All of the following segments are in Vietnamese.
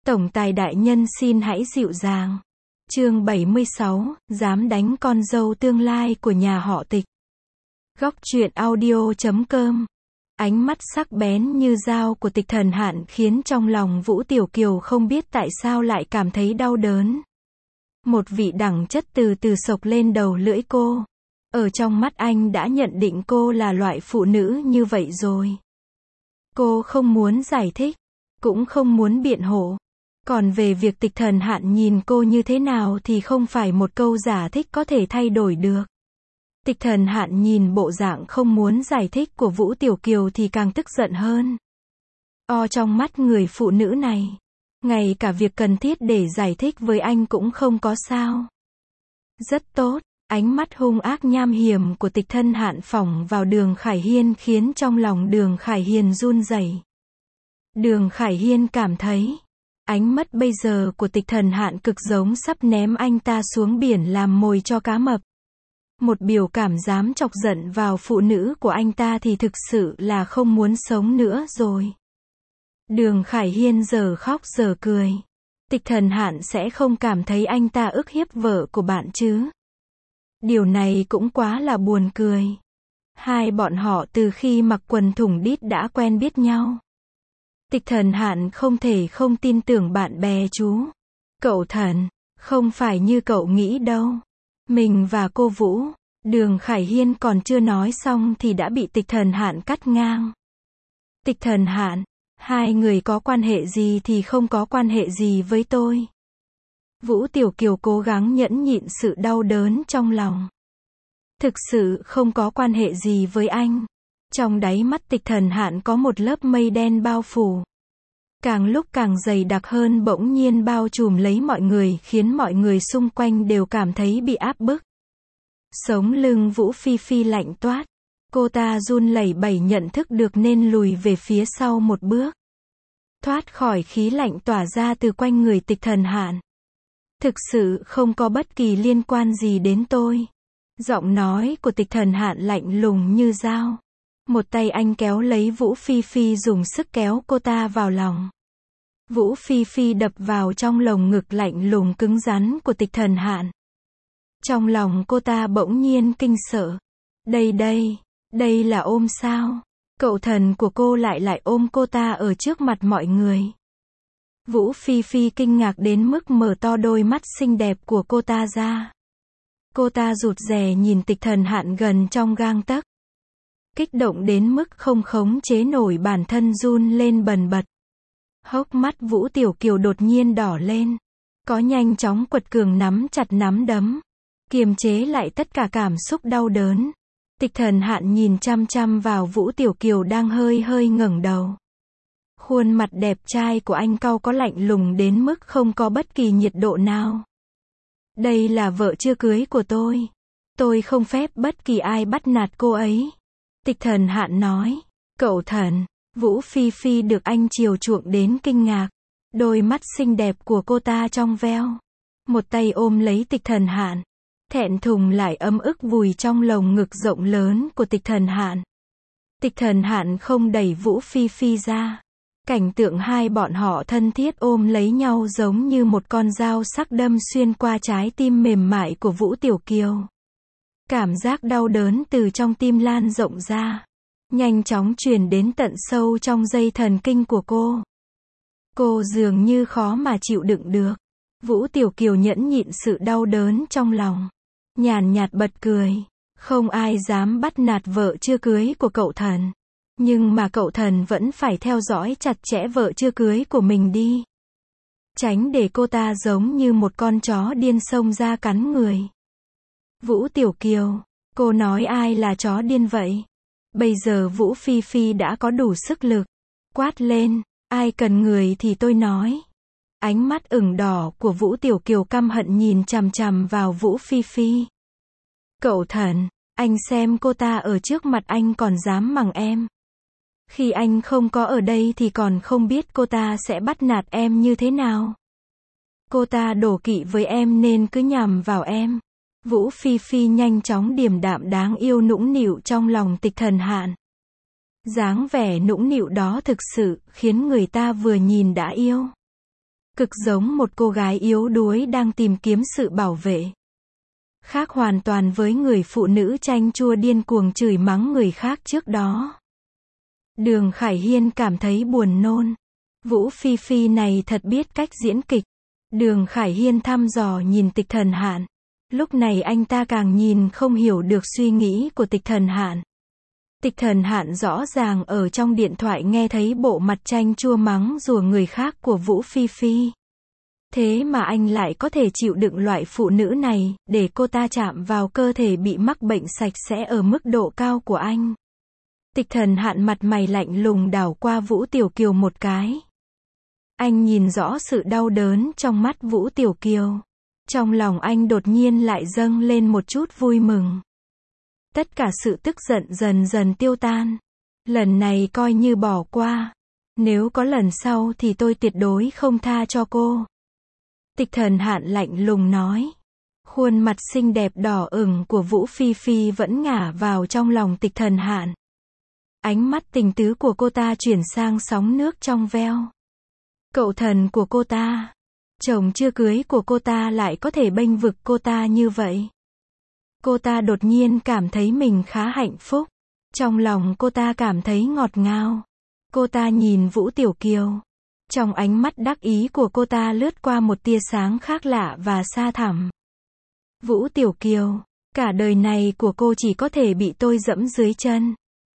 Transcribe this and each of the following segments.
Tổng tài đại nhân xin hãy dịu dàng. Chương 76, dám đánh con dâu tương lai của nhà họ Tịch. Góc truyện audio.com. Ánh mắt sắc bén như dao của Tịch Thần Hạn khiến trong lòng Vũ Tiểu Kiều không biết tại sao lại cảm thấy đau đớn. Một vị đẳng chất từ từ xộc lên đầu lưỡi cô. Ở trong mắt anh đã nhận định cô là loại phụ nữ như vậy rồi. Cô không muốn giải thích, cũng không muốn biện hộ. Còn về việc Tịch Thần Hạn nhìn cô như thế nào thì không phải một câu giả thích có thể thay đổi được. Tịch Thần Hạn nhìn bộ dạng không muốn giải thích của Vũ Tiểu Kiều thì càng tức giận hơn. Trong mắt người phụ nữ này, ngay cả việc cần thiết để giải thích với anh cũng không có sao. Rất tốt, ánh mắt hung ác nham hiểm của Tịch Thần Hạn phỏng vào Đường Khải Hiên khiến trong lòng Đường Khải Hiên run rẩy. Đường Khải Hiên cảm thấy ánh mắt bây giờ của Tịch Thần Hạn cực giống sắp ném anh ta xuống biển làm mồi cho cá mập. Một biểu cảm dám chọc giận vào phụ nữ của anh ta thì thực sự là không muốn sống nữa rồi. Đường Khải Hiên giờ khóc giờ cười. Tịch Thần Hạn sẽ không cảm thấy anh ta ức hiếp vợ của bạn chứ? Điều này cũng quá là buồn cười. Hai bọn họ từ khi mặc quần thủng đít đã quen biết nhau. Tịch Thần Hạn không thể không tin tưởng bạn bè chú. Cậu Thần, không phải như cậu nghĩ đâu. Mình và cô Vũ. Đường Khải Hiên còn chưa nói xong thì đã bị Tịch Thần Hạn cắt ngang. Tịch Thần Hạn, hai người có quan hệ gì thì không có quan hệ gì với tôi. Vũ Tiểu Kiều cố gắng nhẫn nhịn sự đau đớn trong lòng. Thực sự không có quan hệ gì với anh. Trong đáy mắt Tịch Thần Hạn có một lớp mây đen bao phủ. Càng lúc càng dày đặc hơn, bỗng nhiên bao trùm lấy mọi người, khiến mọi người xung quanh đều cảm thấy bị áp bức. Sống lưng Vũ Phi Phi lạnh toát. Cô ta run lẩy bẩy nhận thức được nên lùi về phía sau một bước. Thoát khỏi khí lạnh tỏa ra từ quanh người Tịch Thần Hạn. Thực sự không có bất kỳ liên quan gì đến tôi. Giọng nói của Tịch Thần Hạn lạnh lùng như dao. Một tay anh kéo lấy Vũ Phi Phi dùng sức kéo cô ta vào lòng. Vũ Phi Phi đập vào trong lồng ngực lạnh lùng cứng rắn của Tịch Thần Hạn. Trong lòng cô ta bỗng nhiên kinh sợ. Đây là ôm sao? Cậu thần của cô lại ôm cô ta ở trước mặt mọi người. Vũ Phi Phi kinh ngạc đến mức mở to đôi mắt xinh đẹp của cô ta ra. Cô ta rụt rè nhìn Tịch Thần Hạn gần trong gang tấc. Kích động đến mức không khống chế nổi bản thân run lên bần bật. Hốc mắt Vũ Tiểu Kiều đột nhiên đỏ lên. Có nhanh chóng quật cường nắm chặt nắm đấm. Kiềm chế lại tất cả cảm xúc đau đớn. Tịch Thần Hạn nhìn chăm chăm vào Vũ Tiểu Kiều đang hơi ngẩng đầu. Khuôn mặt đẹp trai của anh cau có lạnh lùng đến mức không có bất kỳ nhiệt độ nào. Đây là vợ chưa cưới của tôi. Tôi không phép bất kỳ ai bắt nạt cô ấy. Tịch Thần Hạn nói. Cậu thần. Vũ Phi Phi được anh chiều chuộng đến kinh ngạc. Đôi mắt xinh đẹp của cô ta trong veo. Một tay ôm lấy Tịch Thần Hạn. Thẹn thùng lại ấm ức vùi trong lồng ngực rộng lớn của Tịch Thần Hạn. Tịch Thần Hạn không đẩy Vũ Phi Phi ra. Cảnh tượng hai bọn họ thân thiết ôm lấy nhau giống như một con dao sắc đâm xuyên qua trái tim mềm mại của Vũ Tiểu Kiều. Cảm giác đau đớn từ trong tim lan rộng ra. Nhanh chóng truyền đến tận sâu trong dây thần kinh của cô. Cô dường như khó mà chịu đựng được. Vũ Tiểu Kiều nhẫn nhịn sự đau đớn trong lòng. Nhàn nhạt bật cười. Không ai dám bắt nạt vợ chưa cưới của cậu thần. Nhưng mà cậu thần vẫn phải theo dõi chặt chẽ vợ chưa cưới của mình đi. Tránh để cô ta giống như một con chó điên xông ra cắn người. Vũ Tiểu Kiều, cô nói ai là chó điên vậy? Bây giờ Vũ Phi Phi đã có đủ sức lực. Quát lên, ai cần người thì tôi nói. Ánh mắt ửng đỏ của Vũ Tiểu Kiều căm hận nhìn chằm chằm vào Vũ Phi Phi. Cậu thần, anh xem cô ta ở trước mặt anh còn dám mắng em. Khi anh không có ở đây thì còn không biết cô ta sẽ bắt nạt em như thế nào. Cô ta đổ kỵ với em nên cứ nhằm vào em. Vũ Phi Phi nhanh chóng điềm đạm đáng yêu nũng nịu trong lòng Tịch Thần Hạn. Dáng vẻ nũng nịu đó thực sự khiến người ta vừa nhìn đã yêu. Cực giống một cô gái yếu đuối đang tìm kiếm sự bảo vệ. Khác hoàn toàn với người phụ nữ chanh chua điên cuồng chửi mắng người khác trước đó. Đường Khải Hiên cảm thấy buồn nôn. Vũ Phi Phi này thật biết cách diễn kịch. Đường Khải Hiên thăm dò nhìn Tịch Thần Hạn. Lúc này anh ta càng nhìn không hiểu được suy nghĩ của Tịch Thần Hạn. Tịch Thần Hạn rõ ràng ở trong điện thoại nghe thấy bộ mặt chanh chua mắng rủa người khác của Vũ Phi Phi. Thế mà anh lại có thể chịu đựng loại phụ nữ này, để cô ta chạm vào cơ thể bị mắc bệnh sạch sẽ ở mức độ cao của anh. Tịch Thần Hạn mặt mày lạnh lùng đảo qua Vũ Tiểu Kiều một cái. Anh nhìn rõ sự đau đớn trong mắt Vũ Tiểu Kiều. Trong lòng anh đột nhiên lại dâng lên một chút vui mừng. Tất cả sự tức giận dần dần tiêu tan. Lần này coi như bỏ qua. Nếu có lần sau thì tôi tuyệt đối không tha cho cô. Tịch Thần Hạn lạnh lùng nói. Khuôn mặt xinh đẹp đỏ ửng của Vũ Phi Phi vẫn ngả vào trong lòng Tịch Thần Hạn. Ánh mắt tình tứ của cô ta chuyển sang sóng nước trong veo. Cậu thần của cô ta, chồng chưa cưới của cô ta lại có thể bênh vực cô ta như vậy. Cô ta đột nhiên cảm thấy mình khá hạnh phúc. Trong lòng cô ta cảm thấy ngọt ngào. Cô ta nhìn Vũ Tiểu Kiều. Trong ánh mắt đắc ý của cô ta lướt qua một tia sáng khác lạ và xa thẳm. Vũ Tiểu Kiều, cả đời này của cô chỉ có thể bị tôi dẫm dưới chân.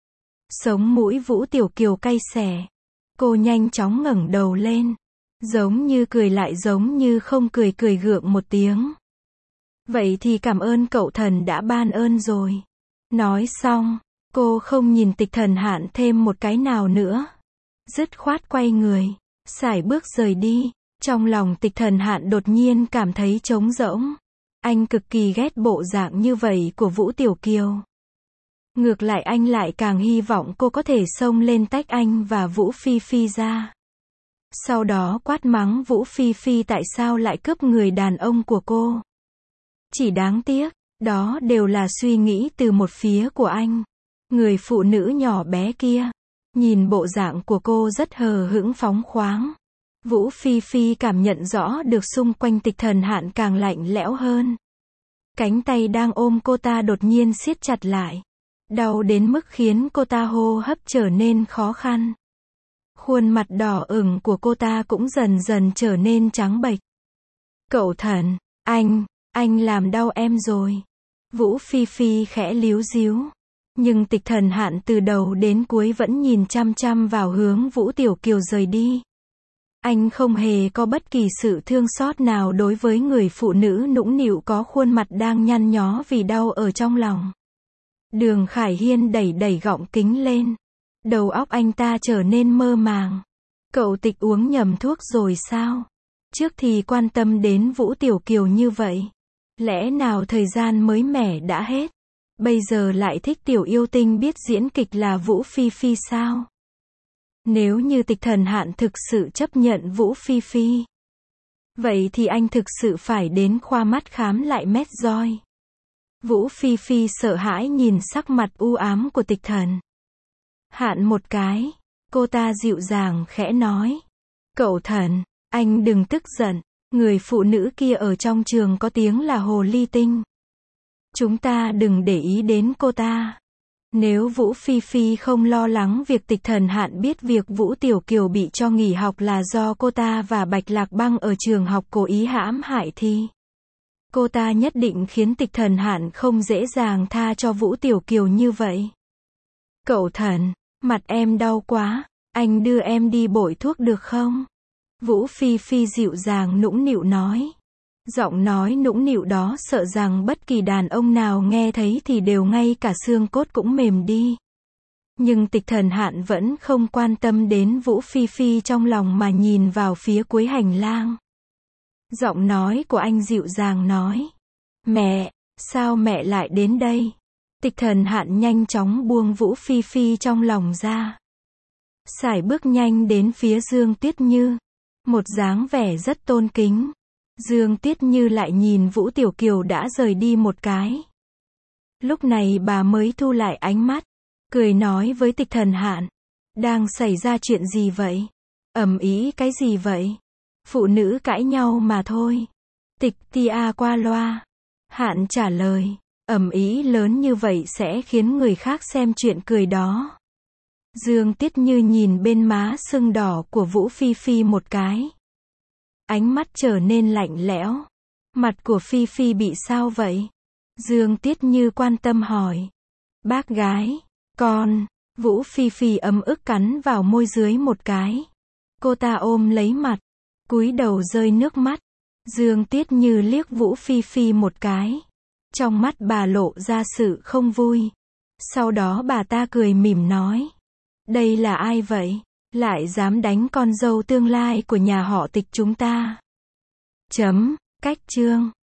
Sống mũi Vũ Tiểu Kiều cay xè. Cô nhanh chóng ngẩng đầu lên. Giống như cười lại giống như không cười, cười gượng một tiếng. Vậy thì cảm ơn cậu thần đã ban ơn rồi. Nói xong, cô không nhìn Tịch Thần Hạn thêm một cái nào nữa. Dứt khoát quay người, sải bước rời đi. Trong lòng Tịch Thần Hạn đột nhiên cảm thấy trống rỗng. Anh cực kỳ ghét bộ dạng như vậy của Vũ Tiểu Kiều. Ngược lại anh lại càng hy vọng cô có thể xông lên tách anh và Vũ Phi Phi ra. Sau đó quát mắng Vũ Phi Phi tại sao lại cướp người đàn ông của cô. Chỉ đáng tiếc, đó đều là suy nghĩ từ một phía của anh. Người phụ nữ nhỏ bé kia, nhìn bộ dạng của cô rất hờ hững phóng khoáng. Vũ Phi Phi cảm nhận rõ được xung quanh Tịch Thần Hạn càng lạnh lẽo hơn. Cánh tay đang ôm cô ta đột nhiên siết chặt lại. Đau đến mức khiến cô ta hô hấp trở nên khó khăn. Khuôn mặt đỏ ửng của cô ta cũng dần dần trở nên trắng bệch. Cậu thần, anh làm đau em rồi. Vũ Phi Phi khẽ líu díu. Nhưng Tịch Thần Hạn từ đầu đến cuối vẫn nhìn chăm chăm vào hướng Vũ Tiểu Kiều rời đi. Anh không hề có bất kỳ sự thương xót nào đối với người phụ nữ nũng nịu có khuôn mặt đang nhăn nhó vì đau ở trong lòng. Đường Khải Hiên đẩy đẩy gọng kính lên. Đầu óc anh ta trở nên mơ màng. Cậu Tịch uống nhầm thuốc rồi sao? Trước thì quan tâm đến Vũ Tiểu Kiều như vậy. Lẽ nào thời gian mới mẻ đã hết? Bây giờ lại thích tiểu yêu tinh biết diễn kịch là Vũ Phi Phi sao? Nếu như Tịch Thần Hạn thực sự chấp nhận Vũ Phi Phi, vậy thì anh thực sự phải đến khoa mắt khám lại mét roi. Vũ Phi Phi sợ hãi nhìn sắc mặt u ám của Tịch Thần Hạn một cái. Cô ta dịu dàng khẽ nói. Cậu thần, anh đừng tức giận. Người phụ nữ kia ở trong trường có tiếng là hồ ly tinh. Chúng ta đừng để ý đến cô ta. Nếu Vũ Phi Phi không lo lắng việc Tịch Thần Hạn biết việc Vũ Tiểu Kiều bị cho nghỉ học là do cô ta và Bạch Lạc Băng ở trường học cố ý hãm hại thì cô ta nhất định khiến Tịch Thần Hạn không dễ dàng tha cho Vũ Tiểu Kiều như vậy. Cậu thần, mặt em đau quá, anh đưa em đi bội thuốc được không? Vũ Phi Phi dịu dàng nũng nịu nói. Giọng nói nũng nịu đó sợ rằng bất kỳ đàn ông nào nghe thấy thì đều ngay cả xương cốt cũng mềm đi. Nhưng Tịch Thần Hạn vẫn không quan tâm đến Vũ Phi Phi trong lòng mà nhìn vào phía cuối hành lang. Giọng nói của anh dịu dàng nói. Mẹ, sao mẹ lại đến đây? Tịch Thần Hạn nhanh chóng buông Vũ Phi Phi trong lòng ra. Sải bước nhanh đến phía Dương Tuyết Như. Một dáng vẻ rất tôn kính. Dương Tuyết Như lại nhìn Vũ Tiểu Kiều đã rời đi một cái. Lúc này bà mới thu lại ánh mắt. Cười nói với Tịch Thần Hạn. Đang xảy ra chuyện gì vậy? Ầm ĩ cái gì vậy? Phụ nữ cãi nhau mà thôi. Tịch tia qua loa. Hạn trả lời. Ầm ĩ lớn như vậy sẽ khiến người khác xem chuyện cười đó. Dương Tiết Như nhìn bên má sưng đỏ của Vũ Phi Phi một cái. Ánh mắt trở nên lạnh lẽo. Mặt của Phi Phi bị sao vậy? Dương Tiết Như quan tâm hỏi. Bác gái, con. Vũ Phi Phi ấm ức cắn vào môi dưới một cái. Cô ta ôm lấy mặt, cúi đầu rơi nước mắt. Dương Tiết Như liếc Vũ Phi Phi một cái. Trong mắt bà lộ ra sự không vui. Sau đó bà ta cười mỉm nói. Đây là ai vậy? Lại dám đánh con dâu tương lai của nhà họ Tịch chúng ta. Cách chương